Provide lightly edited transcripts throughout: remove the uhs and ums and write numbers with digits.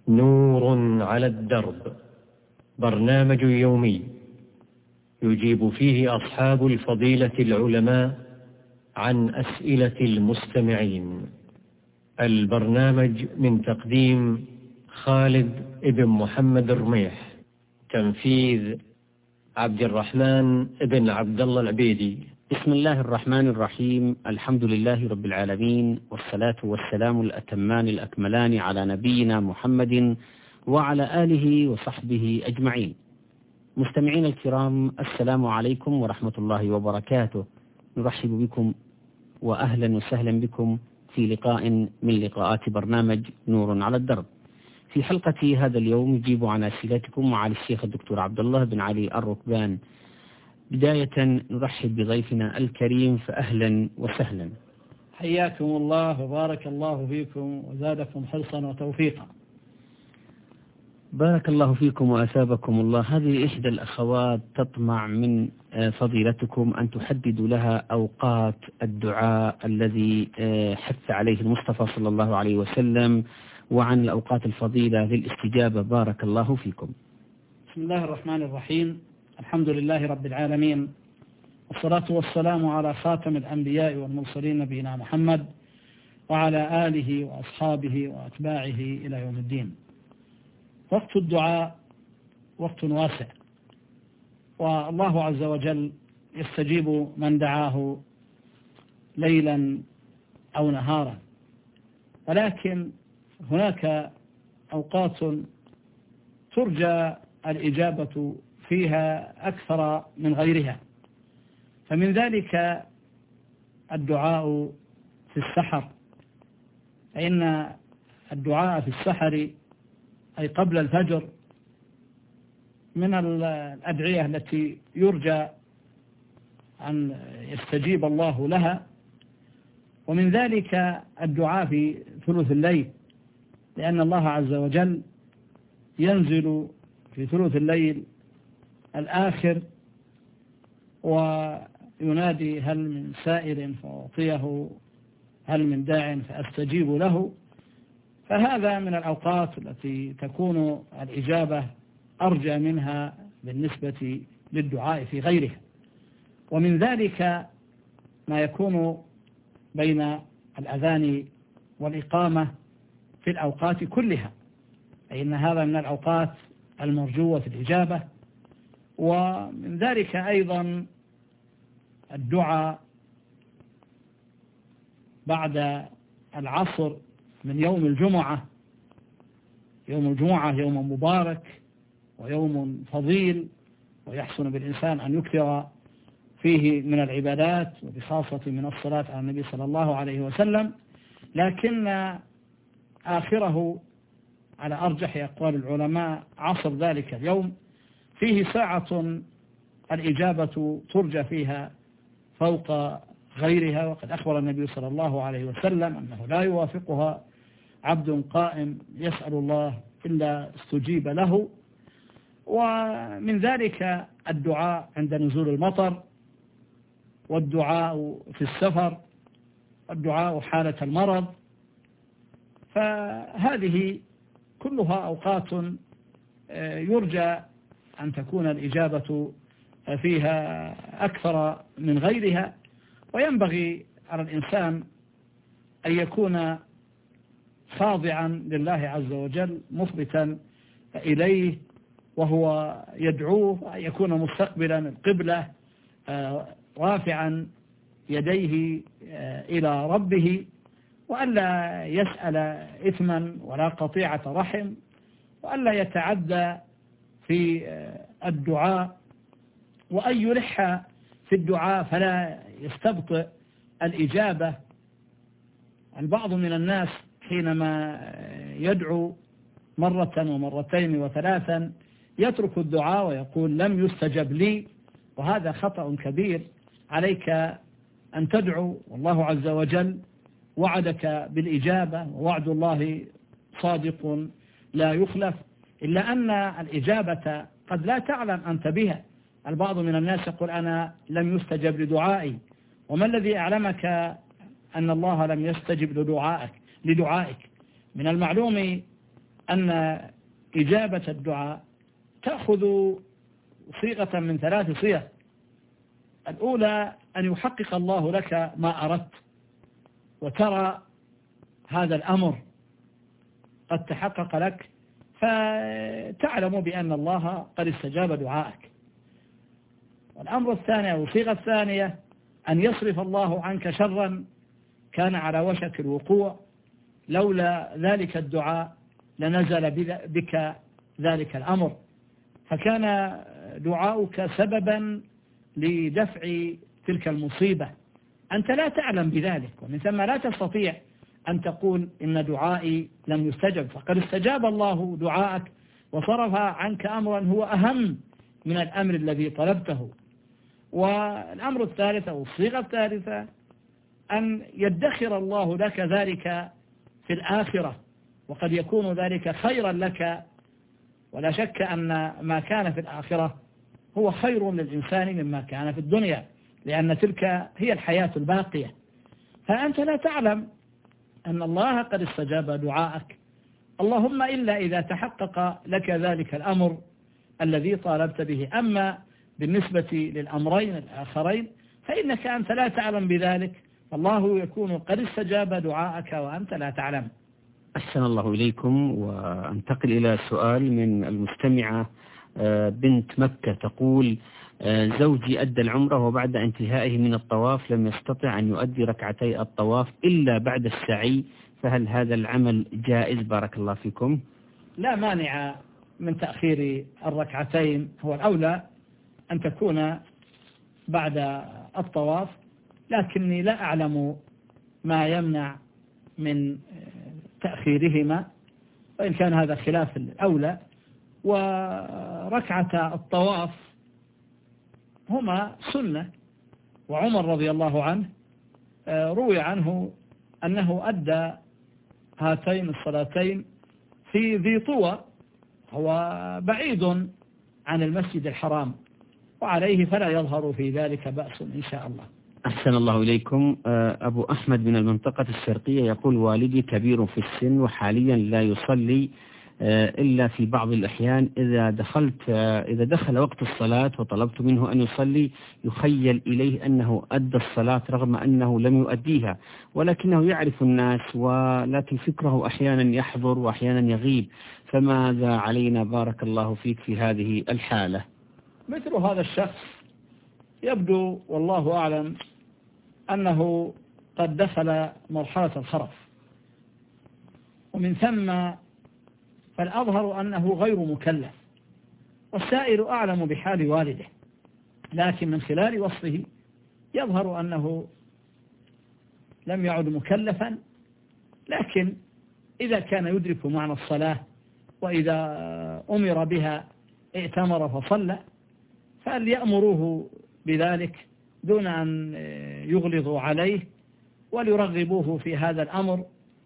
نور على الدرب، برنامج يومي يجيب فيه أصحاب الفضيلة العلماء عن أسئلة المستمعين. البرنامج من تقديم خالد بن محمد الرميح، تنفيذ عبد الرحمن بن عبد الله العبيدي. بسم الله الرحمن الرحيم. الحمد لله رب العالمين، والصلاة والسلام الأتمان الأكملان على نبينا محمد وعلى آله وصحبه أجمعين. مستمعين الكرام، السلام عليكم ورحمة الله وبركاته. نرحب بكم وأهلا وسهلا بكم في لقاء من لقاءات برنامج نور على الدرب. في حلقة هذا اليوم نجيب عن أسئلتكم مع الشيخ الدكتور عبد الله بن علي الركبان. بداية نرحب بضيفنا الكريم، فأهلا وسهلا. حياكم الله وبارك الله فيكم وزادكم حرصا وتوفيقا. بارك الله فيكم وأثابكم الله. هذه إحدى الأخوات تطمع من فضيلتكم أن تحددوا لها أوقات الدعاء الذي حث عليه المصطفى صلى الله عليه وسلم، وعن الأوقات الفضيلة للاستجابة. بارك الله فيكم. بسم الله الرحمن الرحيم. الحمد لله رب العالمين، والصلاة والسلام على خاتم الأنبياء والمرسلين نبينا محمد وعلى آله وأصحابه وأتباعه إلى يوم الدين. وقت الدعاء وقت واسع، والله عز وجل يستجيب من دعاه ليلا أو نهارا، ولكن هناك أوقات ترجى الإجابة فيها أكثر من غيرها، فمن ذلك الدعاء في السحر، فإن الدعاء في السحر أي قبل الفجر من الأدعية التي يرجى أن يستجيب الله لها. ومن ذلك الدعاء في ثلث الليل، لأن الله عز وجل ينزل في ثلث الليل الآخر وينادي: هل من سائر فأعطيه، هل من داع فأستجيب له. فهذا من الأوقات التي تكون الإجابة أرجى منها بالنسبة للدعاء في غيرها. ومن ذلك ما يكون بين الأذان والإقامة في الأوقات كلها، أي أن هذا من الأوقات المرجوة في الإجابة. ومن ذلك أيضا الدعاء بعد العصر من يوم الجمعة. يوم الجمعة يوم مبارك ويوم فضيل، ويحسن بالإنسان أن يكثر فيه من العبادات، وبخاصة من الصلاة على النبي صلى الله عليه وسلم. لكن آخره على أرجح أقوال العلماء عصر ذلك اليوم فيه ساعة الإجابة ترجى فيها فوق غيرها، وقد أخبر النبي صلى الله عليه وسلم أنه لا يوافقها عبد قائم يسأل الله إلا استجيب له. ومن ذلك الدعاء عند نزول المطر، والدعاء في السفر، والدعاء حالة المرض. فهذه كلها أوقات يرجى أن تكون الإجابة فيها أكثر من غيرها. وينبغي على الإنسان أن يكون خاضعا لله عز وجل، مخبتا إليه وهو يدعوه، أن يكون مستقبلا القبلة، رافعا يديه إلى ربه، وألا يسأل إثما ولا قطيعة رحم، وألا يتعدى في الدعاء، وأن يلح في الدعاء فلا يستبطئ الإجابة. البعض من الناس حينما يدعو مرة ومرتين وثلاثا يترك الدعاء ويقول لم يستجب لي، وهذا خطأ كبير. عليك أن تدعو، والله عز وجل وعدك بالإجابة، ووعد الله صادق لا يخلف، إلا أن الإجابة قد لا تعلم أنت بها. البعض من الناس يقول أنا لم يستجب لدعائي، وما الذي أعلمك أن الله لم يستجب لدعائك؟ من المعلوم أن إجابة الدعاء تأخذ صيغة من 3 صيغ. الأولى أن يحقق الله لك ما أردت، وترى هذا الأمر قد تحقق لك، فتعلم بأن الله قد استجاب دعائك. والأمر الثاني أو الصيغة الثانية أن يصرف الله عنك شرا كان على وشك الوقوع، لولا ذلك الدعاء لنزل بك ذلك الأمر، فكان دعاؤك سببا لدفع تلك المصيبة. أنت لا تعلم بذلك، ومن ثم لا تستطيع أن تقول إن دعائي لم يستجب، فقد استجاب الله دعاءك وصرف عنك أمرا هو أهم من الأمر الذي طلبته. والأمر الثالث أو الصيغة الثالثة أن يدخر الله لك ذلك في الآخرة، وقد يكون ذلك خيرا لك، ولا شك أن ما كان في الآخرة هو خير للإنسان مما كان في الدنيا، لأن تلك هي الحياة الباقية. فأنت لا تعلم أن الله قد استجاب دعائك، اللهم إلا إذا تحقق لك ذلك الأمر الذي طالبت به. أما بالنسبة للأمرين الآخرين فإنك أنت لا تعلم بذلك، الله يكون قد استجاب دعائك وأنت لا تعلم. أحسن الله إليكم. وأنتقل إلى سؤال من المستمعة بنت مكة تقول: زوجي أدى العمرة وبعد انتهائه من الطواف لم يستطع أن يؤدي ركعتي الطواف إلا بعد السعي، فهل هذا العمل جائز؟ بارك الله فيكم. لا مانع من تأخير الركعتين، هو الأولى أن تكون بعد الطواف، لكني لا أعلم ما يمنع من تأخيرهما، وإن كان هذا خلاف الأولى. وركعة الطواف هما سنة، وعمر رضي الله عنه روي عنه أنه أدى هاتين الصلاتين في ذي طوى، هو بعيد عن المسجد الحرام، وعليه فلا يظهر في ذلك بأس إن شاء الله. أحسن الله إليكم. أبو أحمد من المنطقة الشرقية يقول: والدي كبير في السن وحاليا لا يصلي إلا في بعض الأحيان، إذا دخل وقت الصلاة وطلبت منه أن يصلي يخيل إليه أنه أدى الصلاة رغم أنه لم يؤديها، ولكنه يعرف الناس، ولكن فكره أحيانا يحضر وأحيانا يغيب، فماذا علينا بارك الله فيك في هذه الحالة؟ مثل هذا الشخص يبدو والله أعلم أنه قد دخل مرحلة الخرف، ومن ثم فالأظهر أنه غير مكلف، والسائل أعلم بحال والده، لكن من خلال وصفه يظهر أنه لم يعد مكلفا. لكن إذا كان يدرك معنى الصلاة وإذا أمر بها ائتمر فصلى، فليأمروه بذلك دون أن يغلظوا عليه وليرغبوه في هذا الأمر،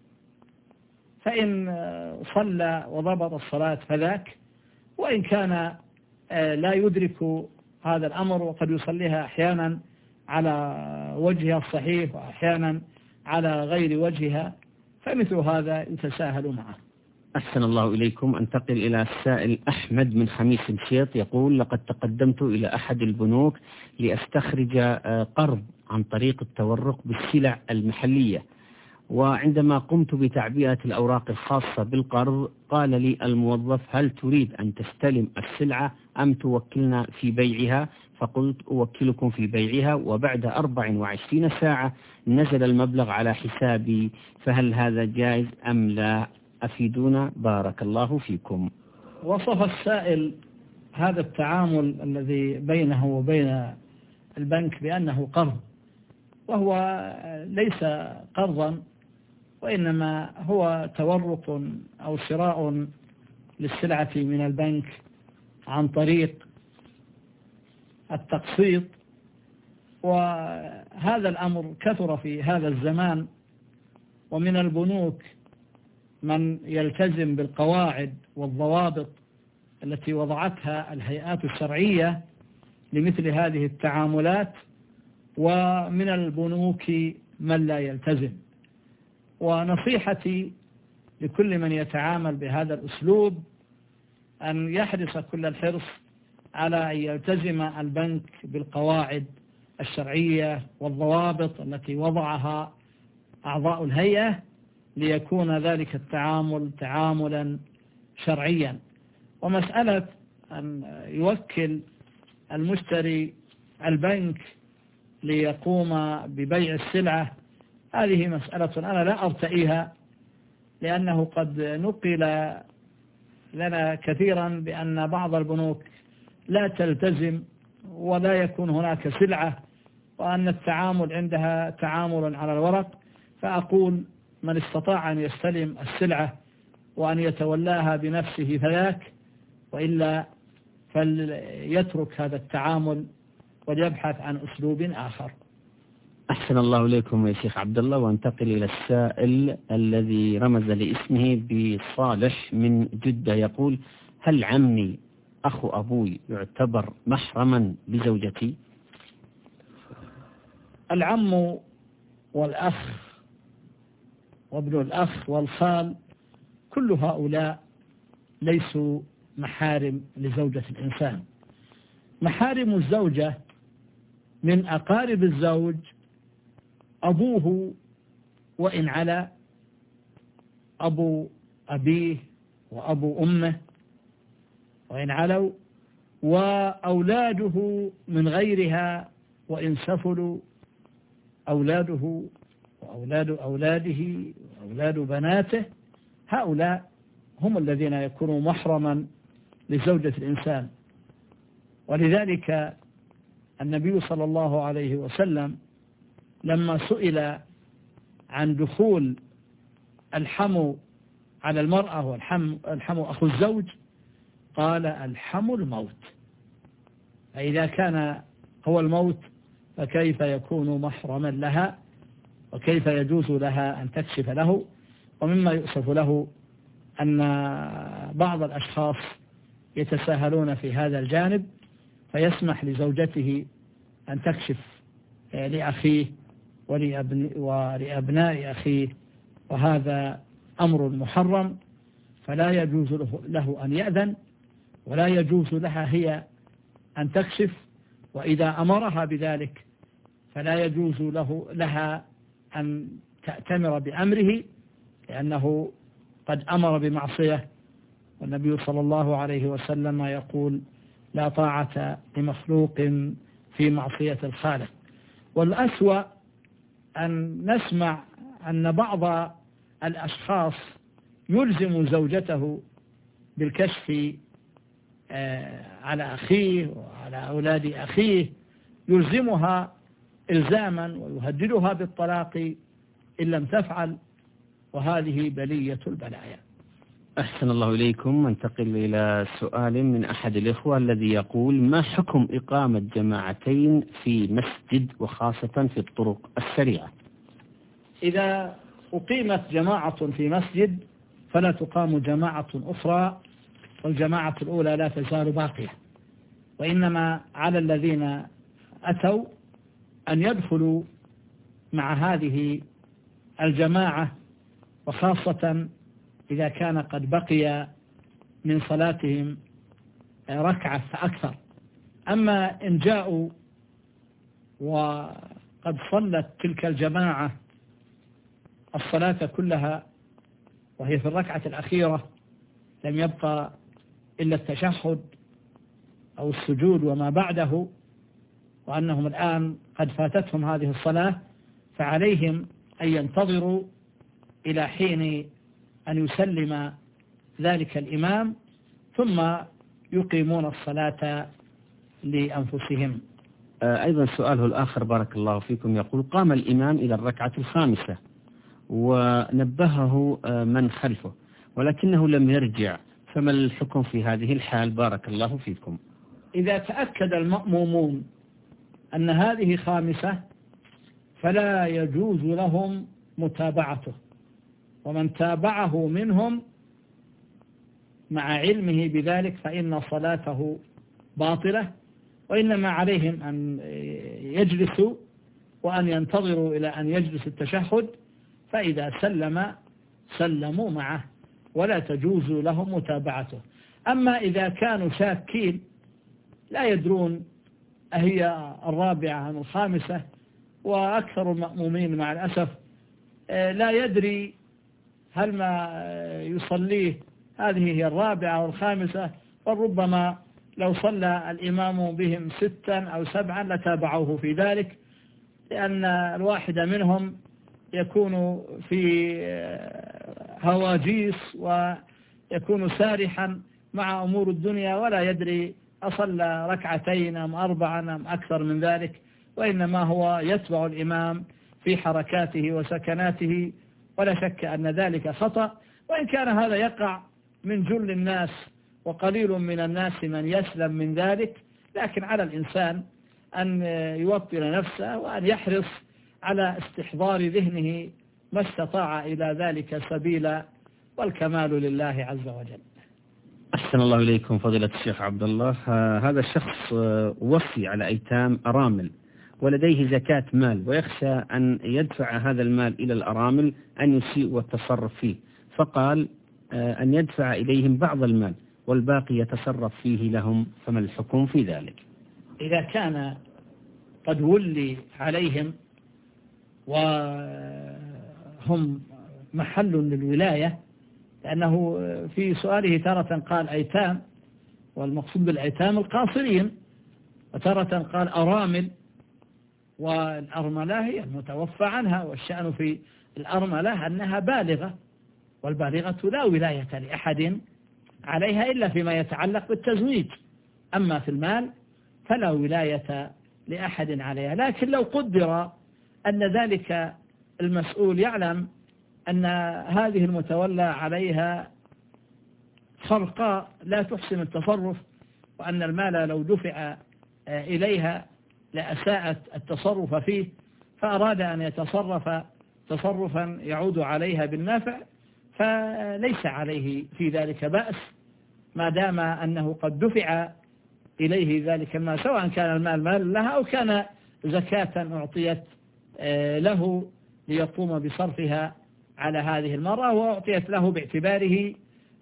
فإن صلى وضبط الصلاة فذاك، وإن كان لا يدرك هذا الأمر وقد يصليها أحيانا على وجهها الصحيح وأحيانا على غير وجهها، فمثل هذا يتساهل معه. أحسن الله إليكم. أنتقل إلى السائل أحمد من خميس مشيط يقول: لقد تقدمت إلى أحد البنوك لأستخرج قرض عن طريق التورق بالسلع المحلية، وعندما قمت بتعبئة الأوراق الخاصة بالقرض قال لي الموظف: هل تريد أن تستلم السلعة أم توكلنا في بيعها؟ فقلت: أوكلكم في بيعها، وبعد 24 ساعة نزل المبلغ على حسابي، فهل هذا جائز أم لا؟ أفيدونا بارك الله فيكم. وصف السائل هذا التعامل الذي بينه وبين البنك بأنه قرض، وهو ليس قرضا، وإنما هو تورق أو شراء للسلعة من البنك عن طريق التقسيط. وهذا الأمر كثر في هذا الزمان، ومن البنوك من يلتزم بالقواعد والضوابط التي وضعتها الهيئات الشرعية لمثل هذه التعاملات، ومن البنوك من لا يلتزم. ونصيحتي لكل من يتعامل بهذا الأسلوب أن يحرص كل الحرص على أن يلتزم البنك بالقواعد الشرعية والضوابط التي وضعها أعضاء الهيئة ليكون ذلك التعامل تعاملا شرعيا. ومسألة أن يوكل المشتري البنك ليقوم ببيع السلعة هذه مسألة أنا لا أرتئيها، لأنه قد نقل لنا كثيرا بأن بعض البنوك لا تلتزم ولا يكون هناك سلعة، وأن التعامل عندها تعامل على الورق. فأقول من استطاع أن يستلم السلعة وأن يتولاها بنفسه فذاك، وإلا فليترك هذا التعامل وليبحث عن أسلوب آخر. أحسن الله إليكم يا شيخ عبد الله. وانتقل إلى السائل الذي رمز لاسمه بصالح من جدة، يقول: هل عمي أخو أبوي يعتبر محرما لزوجتي؟ العم والأخ وابن الأخ والخال كل هؤلاء ليسوا محارم لزوجة الإنسان. محارم الزوجة من أقارب الزوج أبوه وإن على، أبو أبيه وأبو أمه وإن علوا، وأولاده من غيرها وإن سفلوا، أولاده وأولاد أولاده وأولاد بناته، هؤلاء هم الذين يكونوا محرما لزوجة الإنسان. ولذلك النبي صلى الله عليه وسلم لما سئل عن دخول الحم على المرأة والحم أخو الزوج قال: الحم الموت. فإذا كان هو الموت فكيف يكون محرما لها، وكيف يجوز لها أن تكشف له؟ ومما يؤسف له أن بعض الأشخاص يتساهلون في هذا الجانب، فيسمح لزوجته أن تكشف لأخيه ولأبناء أخيه، وهذا أمر محرم، فلا يجوز له أن يأذن، ولا يجوز لها هي أن تكشف. وإذا أمرها بذلك فلا يجوز لها أن تأتمر بأمره، لأنه قد أمر بمعصية، والنبي صلى الله عليه وسلم يقول: لا طاعة لمخلوق في معصية الخالق. والأسوأ أن نسمع أن بعض الأشخاص يلزم زوجته بالكشف على أخيه وعلى أولاد أخيه، يلزمها إلزاما ويهددها بالطلاق إن لم تفعل، وهذه بلية البلايا. أحسن الله إليكم. ننتقل إلى سؤال من أحد الإخوة الذي يقول: ما حكم إقامة جماعتين في مسجد وخاصة في الطرق السريعة؟ إذا أقيمت جماعة في مسجد فلا تقام جماعة أخرى، والجماعة الأولى لا تزال باقية، وإنما على الذين أتوا أن يدخلوا مع هذه الجماعة، وخاصة إذا كان قد بقي من صلاتهم ركعة فأكثر. أما إن جاءوا وقد صلت تلك الجماعة الصلاة كلها وهي في الركعة الأخيرة، لم يبقى إلا التشهد أو السجود وما بعده، وأنهم الآن قد فاتتهم هذه الصلاة، فعليهم أن ينتظروا إلى حين أن يسلم ذلك الإمام ثم يقيمون الصلاة لأنفسهم. أيضا سؤاله الآخر بارك الله فيكم يقول: قام الإمام إلى الركعة الخامسة ونبهه من خلفه ولكنه لم يرجع، فما الحكم في هذه الحال بارك الله فيكم؟ إذا تأكد المأمومون أن هذه خامسة فلا يجوز لهم متابعته، ومن تابعه منهم مع علمه بذلك فإن صلاته باطلة، وإنما عليهم أن يجلسوا وأن ينتظروا إلى أن يجلس التشهد، فإذا سلموا معه ولا تجوز لهم متابعته. أما إذا كانوا شاكين لا يدرون أهي الرابعة أم الخامسة، وأكثر المأمومين مع الأسف لا يدري هل ما يصليه هذه هي الرابعة والخامسة، وربما لو صلى الإمام بهم 6 أو 7 لتابعوه في ذلك، لأن الواحد منهم يكون في هواجيس ويكون سارحا مع أمور الدنيا ولا يدري أصلى 2 أم 4 أم أكثر من ذلك، وإنما هو يتبع الإمام في حركاته وسكناته، ولا شك أن ذلك خطأ. وإن كان هذا يقع من جل الناس وقليل من الناس من يسلم من ذلك، لكن على الإنسان أن يوطن نفسه وأن يحرص على استحضار ذهنه ما استطاع إلى ذلك سبيلا، والكمال لله عز وجل. أحسن الله إليكم فضيلة الشيخ عبد الله. هذا الشخص وصي على أيتام أرامل ولديه زكاة مال، ويخشى أن يدفع هذا المال إلى الأرامل أن يسيء والتصرف فيه، فقال أن يدفع إليهم بعض المال والباقي يتصرف فيه لهم، فما الحكم في ذلك؟ إذا كان قد ولي عليهم وهم محل للولاية، لأنه في سؤاله تارة قال أيتام والمقصود بالأيتام القاصرين، وتارة قال أرامل، والأرملة هي المتوفى عنها، والشأن في الأرملة أنها بالغة، والبالغة لا ولاية لأحد عليها إلا فيما يتعلق بالتزويج، أما في المال فلا ولاية لأحد عليها. لكن لو قدر أن ذلك المسؤول يعلم أن هذه المتولى عليها خرقاء لا تحسن التصرف، وأن المال لو دفع إليها لأساءت التصرف فيه، فأراد أن يتصرف تصرفا يعود عليها بالنافع، فليس عليه في ذلك بأس ما دام أنه قد دفع إليه ذلك المال، سواء كان المال مال لها أو كان زكاة أعطيت له ليقوم بصرفها على هذه المرأة، وأعطيت له باعتباره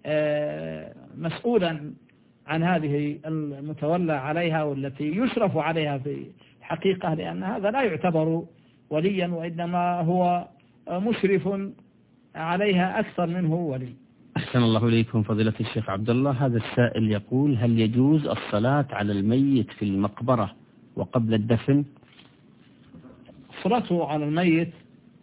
مسؤولا عن هذه المتولى عليها والتي يشرف عليها في الحقيقة، لأن هذا لا يعتبر وليا، وإنما هو مشرف عليها أكثر منه ولي. أحسن الله إليكم فضيلة الشيخ عبد الله. هذا السائل يقول: هل يجوز الصلاة على الميت في المقبرة وقبل الدفن؟ الصلاة على الميت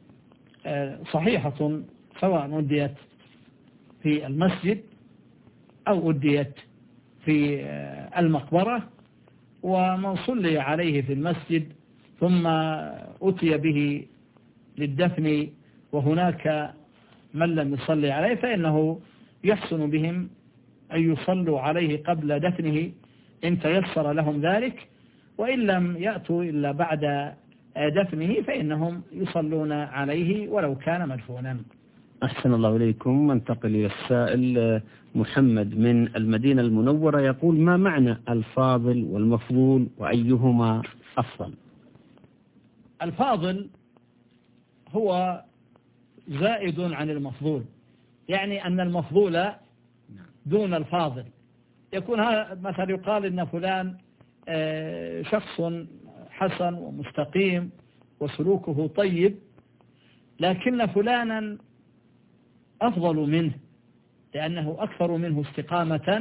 صحيحة، سواء أديت في المسجد أو أديت في المقبرة، ومن صلي عليه في المسجد ثم أتي به للدفن وهناك من لم يصلي عليه، فإنه يحسن بهم أن يصلوا عليه قبل دفنه إن تيسر لهم ذلك، وإن لم يأتوا إلا بعد دفنه فإنهم يصلون عليه ولو كان مدفونا. أحسن الله إليكم. ننتقل إلى السائل محمد من المدينة المنورة، يقول: ما معنى الفاضل والمفضول وأيهما أفضل؟ الفاضل هو زائد عن المفضول، يعني أن المفضول دون الفاضل. يكون هذا مثلا يقال إن فلان شخص حسن ومستقيم وسلوكه طيب، لكن فلانا أفضل منه لأنه أكثر منه استقامة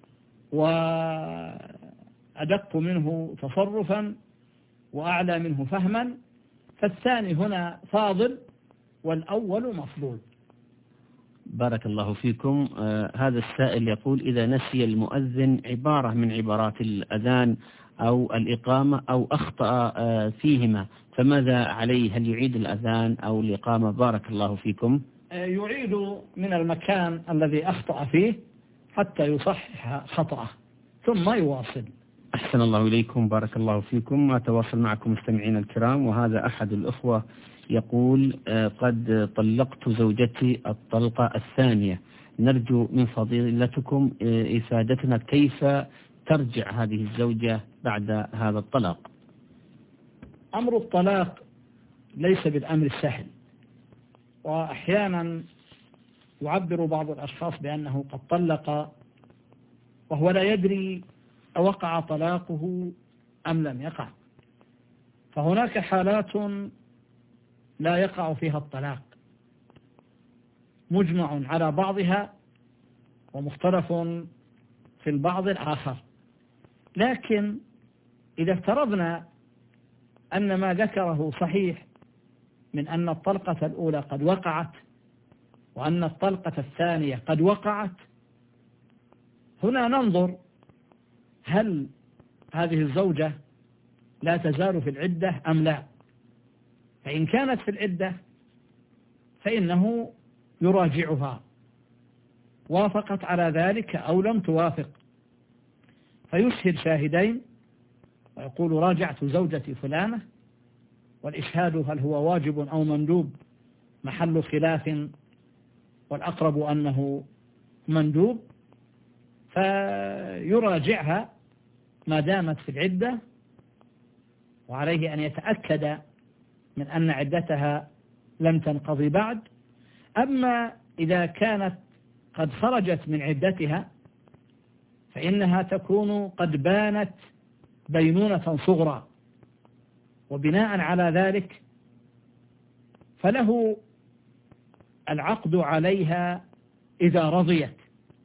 وأدق منه تصرفا وأعلى منه فهما، فالثاني هنا فاضل والأول مفضول. بارك الله فيكم. هذا السائل يقول: إذا نسي المؤذن عبارة من عبارات الأذان أو الإقامة أو أخطأ فيهما، فماذا عليه؟ هل يعيد الأذان أو الإقامة؟ بارك الله فيكم. يعيد من المكان الذي أخطأ فيه حتى يصحح خطأه ثم يواصل. أحسن الله إليكم، بارك الله فيكم. ما تواصل معكم مستمعين الكرام، وهذا أحد الأخوة يقول: قد طلقت زوجتي الطلقة الثانية، نرجو من فضيلتكم إفادتنا كيف ترجع هذه الزوجة بعد هذا الطلاق. أمر الطلاق ليس بالأمر السهل، وأحيانا يعبر بعض الأشخاص بأنه قد طلق وهو لا يدري أوقع طلاقه أم لم يقع. فهناك حالات لا يقع فيها الطلاق، مجمع على بعضها ومختلف في البعض الآخر. لكن إذا افترضنا أن ما ذكره صحيح من أن الطلقة الأولى قد وقعت وأن الطلقة الثانية قد وقعت، هنا ننظر هل هذه الزوجة لا تزال في العدة أم لا. فإن كانت في العدة فإنه يراجعها، وافقت على ذلك أو لم توافق، فيشهد شاهدين ويقول راجعت زوجتي فلانة، والإشهاد هل هو واجب أو مندوب محل خلاف، والأقرب أنه مندوب، فيراجعها ما دامت في العدة، وعليه أن يتأكد من أن عدتها لم تنقضي بعد. أما إذا كانت قد خرجت من عدتها فإنها تكون قد بانت بينونة صغرى، وبناء على ذلك فله العقد عليها إذا رضيت،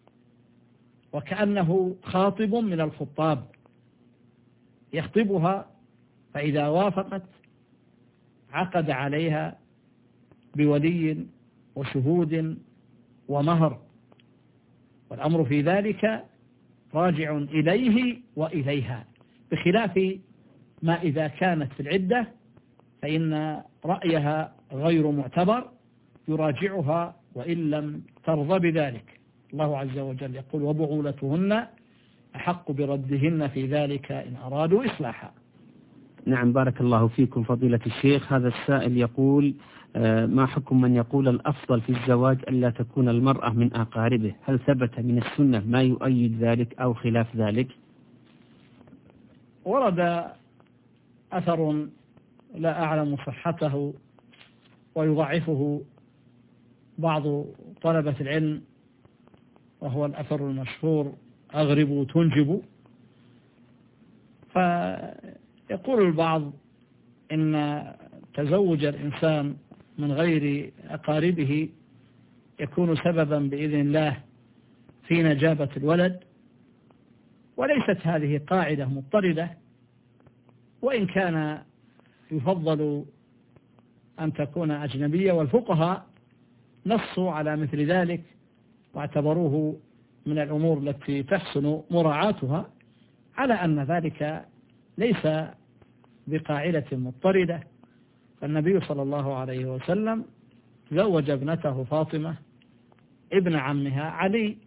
وكأنه خاطب من الخطاب يخطبها، فإذا وافقت عقد عليها بولي وشهود ومهر، والأمر في ذلك راجع إليه وإليها، بخلاف ما إذا كانت في العدة فإن رأيها غير معتبر، يراجعها وإن لم ترضى بذلك. الله عز وجل يقول وبعولتهن أحق بردهن في ذلك إن أرادوا إصلاحا. نعم، بارك الله فيكم فضيلة الشيخ. هذا السائل يقول ما حكم من يقول الأفضل في الزواج ألا تكون المرأة من أقاربه؟ هل ثبت من السنة ما يؤيد ذلك أو خلاف ذلك؟ ورد أثر لا أعلم صحته ويضعفه بعض طلبة العلم، وهو الأثر المشهور أغربوا تنجبوا. فيقول البعض إن تزوج الإنسان من غير أقاربه يكون سببا بإذن الله في نجابة الولد، وليست هذه قاعدة مضطردة، وإن كان يفضل أن تكون أجنبية، والفقهاء نصوا على مثل ذلك واعتبروه من الأمور التي تحسن مراعاتها، على أن ذلك ليس بقاعدة مضطردة. فالنبي صلى الله عليه وسلم زوج ابنته فاطمة ابن عمها علي،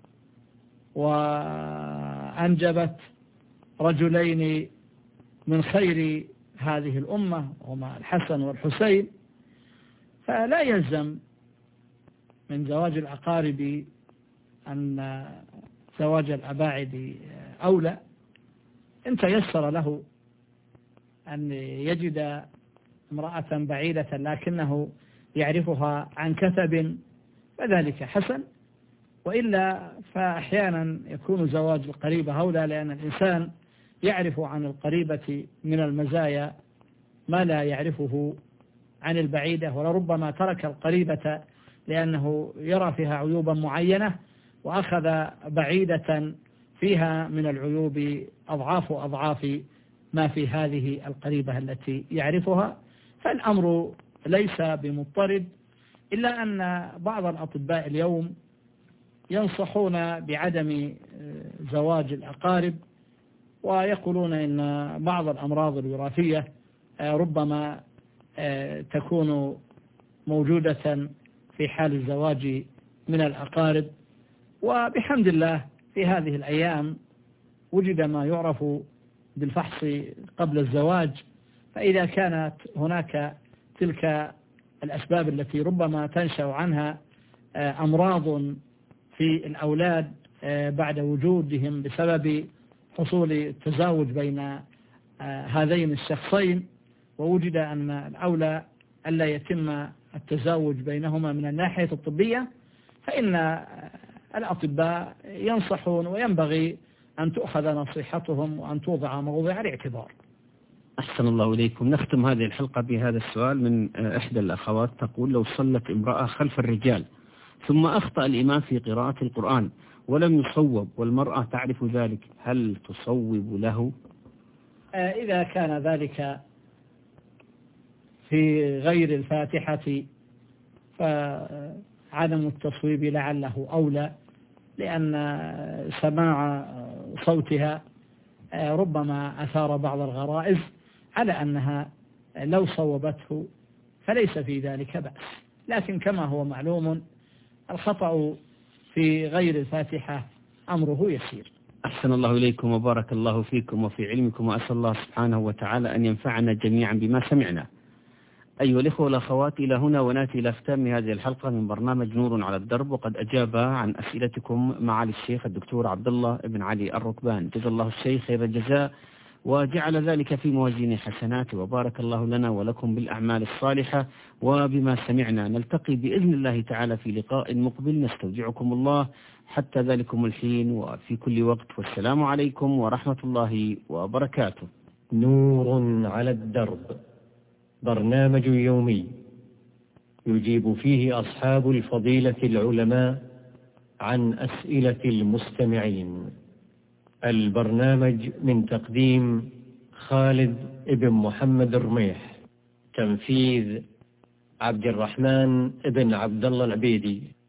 وأنجبت رجلين من خير هذه الأمة هما الحسن والحسين، فلا يلزم من زواج الأقارب أن زواج الأباعد أولى. إن تيسر له أن يجد امرأة بعيدة لكنه يعرفها عن كثب فذلك حسن، وإلا فأحيانا يكون زواج القريبة أولى، لأن الإنسان يعرف عن القريبة من المزايا ما لا يعرفه عن البعيدة، ولربما ترك القريبة لأنه يرى فيها عيوبا معينة وأخذ بعيدة فيها من العيوب أضعاف ما في هذه القريبة التي يعرفها. فالأمر ليس بمضطرد، إلا أن بعض الأطباء اليوم ينصحون بعدم زواج الأقارب، ويقولون إن بعض الأمراض الوراثية ربما تكون موجودة في حال الزواج من الأقارب. وبحمد الله في هذه الأيام وجد ما يعرف بالفحص قبل الزواج، فإذا كانت هناك تلك الأسباب التي ربما تنشأ عنها أمراض في الأولاد بعد وجودهم بسبب حصول التزاوج بين هذين الشخصين، ووجد أن الأولى ألا يتم التزاوج بينهما من الناحية الطبية، فإن الأطباء ينصحون وينبغي أن تؤخذ نصيحتهم وأن توضع موضع الاعتبار. أحسن الله إليكم. نختم هذه الحلقة بهذا السؤال من إحدى الأخوات، تقول: لو صلت امرأة خلف الرجال ثم أخطأ الإمام في قراءة القرآن ولم يصوب والمرأة تعرف ذلك، هل تصوب له؟ إذا كان ذلك في غير الفاتحة فعدم التصويب لعله أولى، لأن سماع صوتها ربما أثار بعض الغرائز، على أنها لو صوبته فليس في ذلك بأس. لكن كما هو معلوم الخطأ في غير الفاتحة أمره يسير. أحسن الله إليكم وبارك الله فيكم وفي علمكم، وأسأل الله سبحانه وتعالى أن ينفعنا جميعا بما سمعنا. أيها الإخوة والأخوات، إلى هنا ونأتي إلى ختام هذه الحلقة من برنامج نور على الدرب، وقد أجاب عن أسئلتكم معالي الشيخ الدكتور عبد الله بن علي الركبان، جزا الله الشيخ خير الجزاء وجعل ذلك في موازين حسناته، وبارك الله لنا ولكم بالأعمال الصالحة وبما سمعنا. نلتقي بإذن الله تعالى في لقاء مقبل، نستودعكم الله حتى ذلكم الحين وفي كل وقت، والسلام عليكم ورحمة الله وبركاته. نور على الدرب، برنامج يومي يجيب فيه أصحاب الفضيلة العلماء عن أسئلة المستمعين. البرنامج من تقديم خالد بن محمد الرميح، تنفيذ عبد الرحمن بن عبد الله العبيدي.